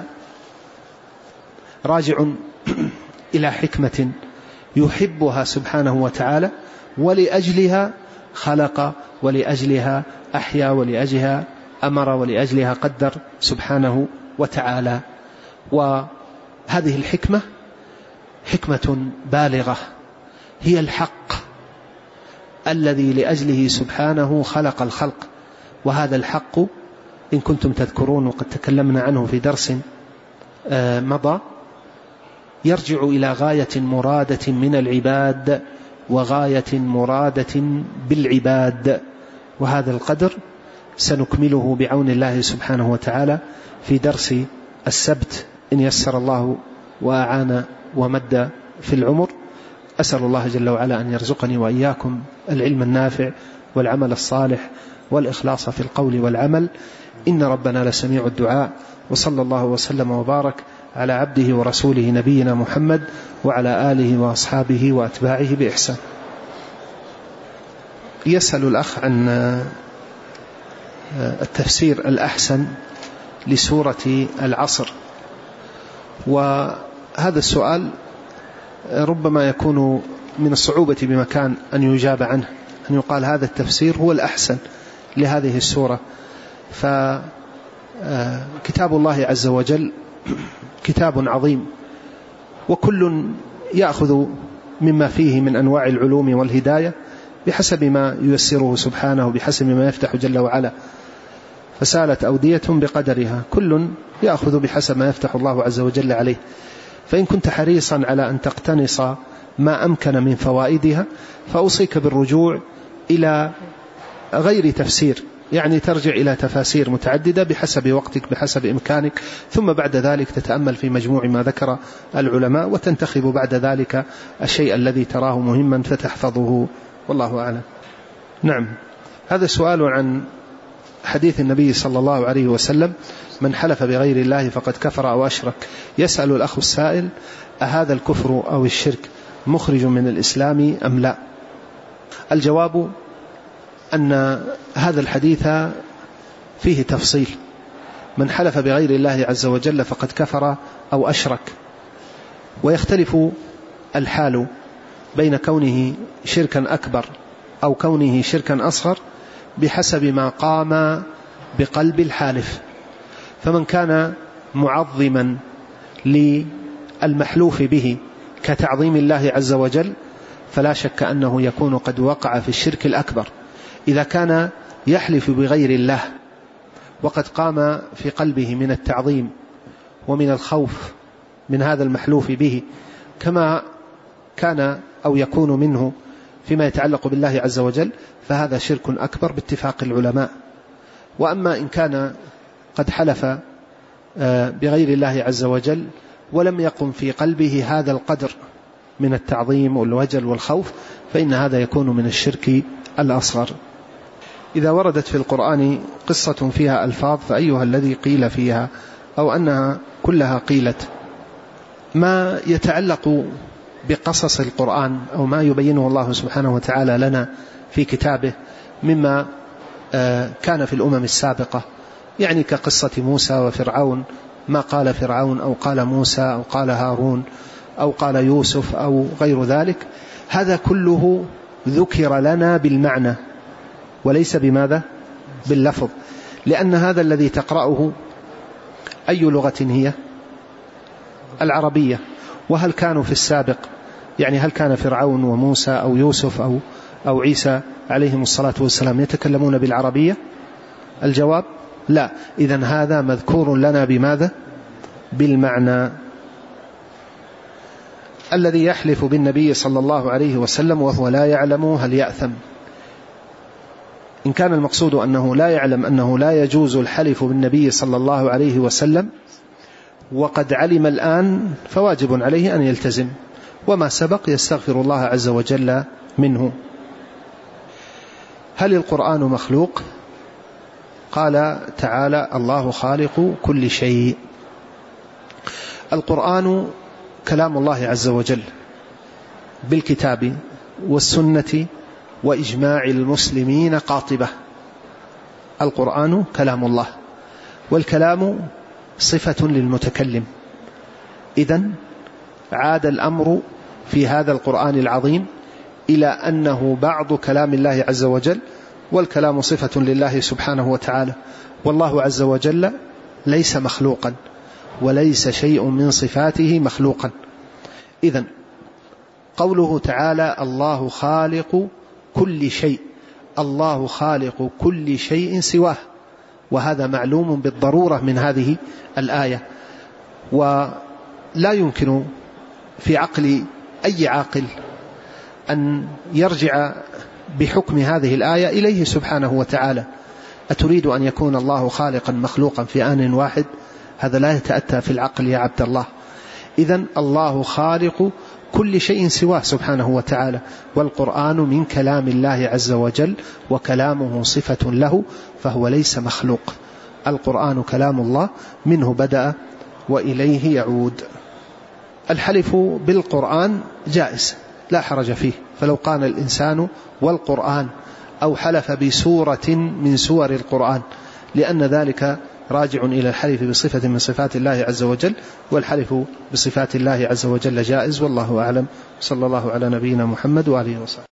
راجع إلى حكمة يحبها سبحانه وتعالى، ولأجلها خلق، ولأجلها أحيا، ولأجلها أمر، ولأجلها قدر سبحانه وتعالى. وهذه الحكمة حكمة بالغة، هي الحق الذي لأجله سبحانه خلق الخلق. وهذا الحق إن كنتم تذكرون وقد تكلمنا عنه في درس مضى، يرجع إلى غاية مرادة من العباد وغاية مرادة بالعباد، وهذا القدر سنكمله بعون الله سبحانه وتعالى في درس السبت إن يسر الله وأعان ومد في العمر. أسأل الله جل وعلا أن يرزقني وإياكم العلم النافع والعمل الصالح والإخلاص في القول والعمل، إن ربنا لسميع الدعاء. وصلى الله وسلم وبارك على عبده ورسوله نبينا محمد وعلى آله وأصحابه وأتباعه بإحسان. يسأل الأخ عن التفسير الأحسن لسورة العصر؟ وهذا السؤال ربما يكون من الصعوبة بمكان أن يجاب عنه، أن يقال هذا التفسير هو الأحسن لهذه السورة. فكتاب الله عز وجل كتاب عظيم، وكل يأخذ مما فيه من أنواع العلوم والهداية بحسب ما ييسره سبحانه، بحسب ما يفتح جل وعلا. فسالت أودية بقدرها، كل يأخذ بحسب ما يفتح الله عز وجل عليه. فإن كنت حريصا على أن تقتنص ما أمكن من فوائدها فأوصيك بالرجوع إلى غير تفسير، يعني ترجع إلى تفاسير متعددة بحسب وقتك بحسب إمكانك، ثم بعد ذلك تتأمل في مجموع ما ذكر العلماء، وتنتخب بعد ذلك الشيء الذي تراه مهما فتحفظه، والله أعلم. نعم، هذا سؤال عن حديث النبي صلى الله عليه وسلم: من حلف بغير الله فقد كفر أو أشرك. يسأل الأخ السائل: أهذا الكفر أو الشرك مخرج من الإسلام أم لا؟ الجواب أن هذا الحديث فيه تفصيل. من حلف بغير الله عز وجل فقد كفر أو أشرك، ويختلف الحال بين كونه شركا أكبر أو كونه شركا أصغر بحسب ما قام بقلب الحالف. فمن كان معظما للمحلوف به كتعظيم الله عز وجل فلا شك أنه يكون قد وقع في الشرك الأكبر. إذا كان يحلف بغير الله وقد قام في قلبه من التعظيم ومن الخوف من هذا المحلوف به كما كان أو يكون منه فيما يتعلق بالله عز وجل، فهذا شرك أكبر باتفاق العلماء. وأما إن كان قد حلف بغير الله عز وجل ولم يقم في قلبه هذا القدر من التعظيم والوجل والخوف فإن هذا يكون من الشرك الأصغر. إذا وردت في القرآن قصة فيها ألفاظ فأيها الذي قيل فيها، أو أنها كلها قيلت. ما يتعلق بقصص القرآن أو ما يبينه الله سبحانه وتعالى لنا في كتابه مما كان في الأمم السابقة، يعني كقصة موسى وفرعون، ما قال فرعون أو قال موسى أو قال هارون أو قال يوسف أو غير ذلك، هذا كله ذكر لنا بالمعنى وليس بماذا؟ باللفظ، لأن هذا الذي تقرأه أي لغة هي؟ العربية. وهل كانوا في السابق، يعني هل كان فرعون وموسى أو يوسف أو, أو عيسى عليهم الصلاة والسلام يتكلمون بالعربية؟ الجواب لا. إذن هذا مذكور لنا بماذا؟ بالمعنى. الذي يحلف بالنبي صلى الله عليه وسلم وهو لا يعلم هل يأثم؟ إن كان المقصود أنه لا يعلم أنه لا يجوز الحلف بالنبي صلى الله عليه وسلم وقد علم الآن فواجب عليه أن يلتزم، وما سبق يستغفر الله عز وجل منه. هل القرآن مخلوق؟ قال تعالى: الله خالق كل شيء. القرآن كلام الله عز وجل بالكتاب والسنة وإجماع المسلمين قاطبة. القرآن كلام الله، والكلام صفة للمتكلم. إذن عاد الأمر في هذا القرآن العظيم إلى أنه بعض كلام الله عز وجل، والكلام صفة لله سبحانه وتعالى، والله عز وجل ليس مخلوقا وليس شيء من صفاته مخلوقا. إذن قوله تعالى: الله خالق كل شيء، الله خالق كل شيء سواه، وهذا معلوم بالضرورة من هذه الآية، ولا يمكن في عقل أي عاقل أن يرجع بحكم هذه الآية إليه سبحانه وتعالى. أتريد أن يكون الله خالقا مخلوقا في آن واحد؟ هذا لا يتأتى في العقل يا عبد الله. إذن الله خالق كل شيء سواه سبحانه وتعالى، والقرآن من كلام الله عز وجل، وكلامه صفة له، فهو ليس مخلوق. القرآن كلام الله، منه بدأ وإليه يعود. الحلف بالقرآن جائز لا حرج فيه، فلو قال الإنسان والقرآن أو حلف بسورة من سور القرآن، لأن ذلك راجع إلى الحلف بصفة من صفات الله عز وجل، والحلف بصفات الله عز وجل جائز، والله أعلم. صلى الله على نبينا محمد وآله وصحبه.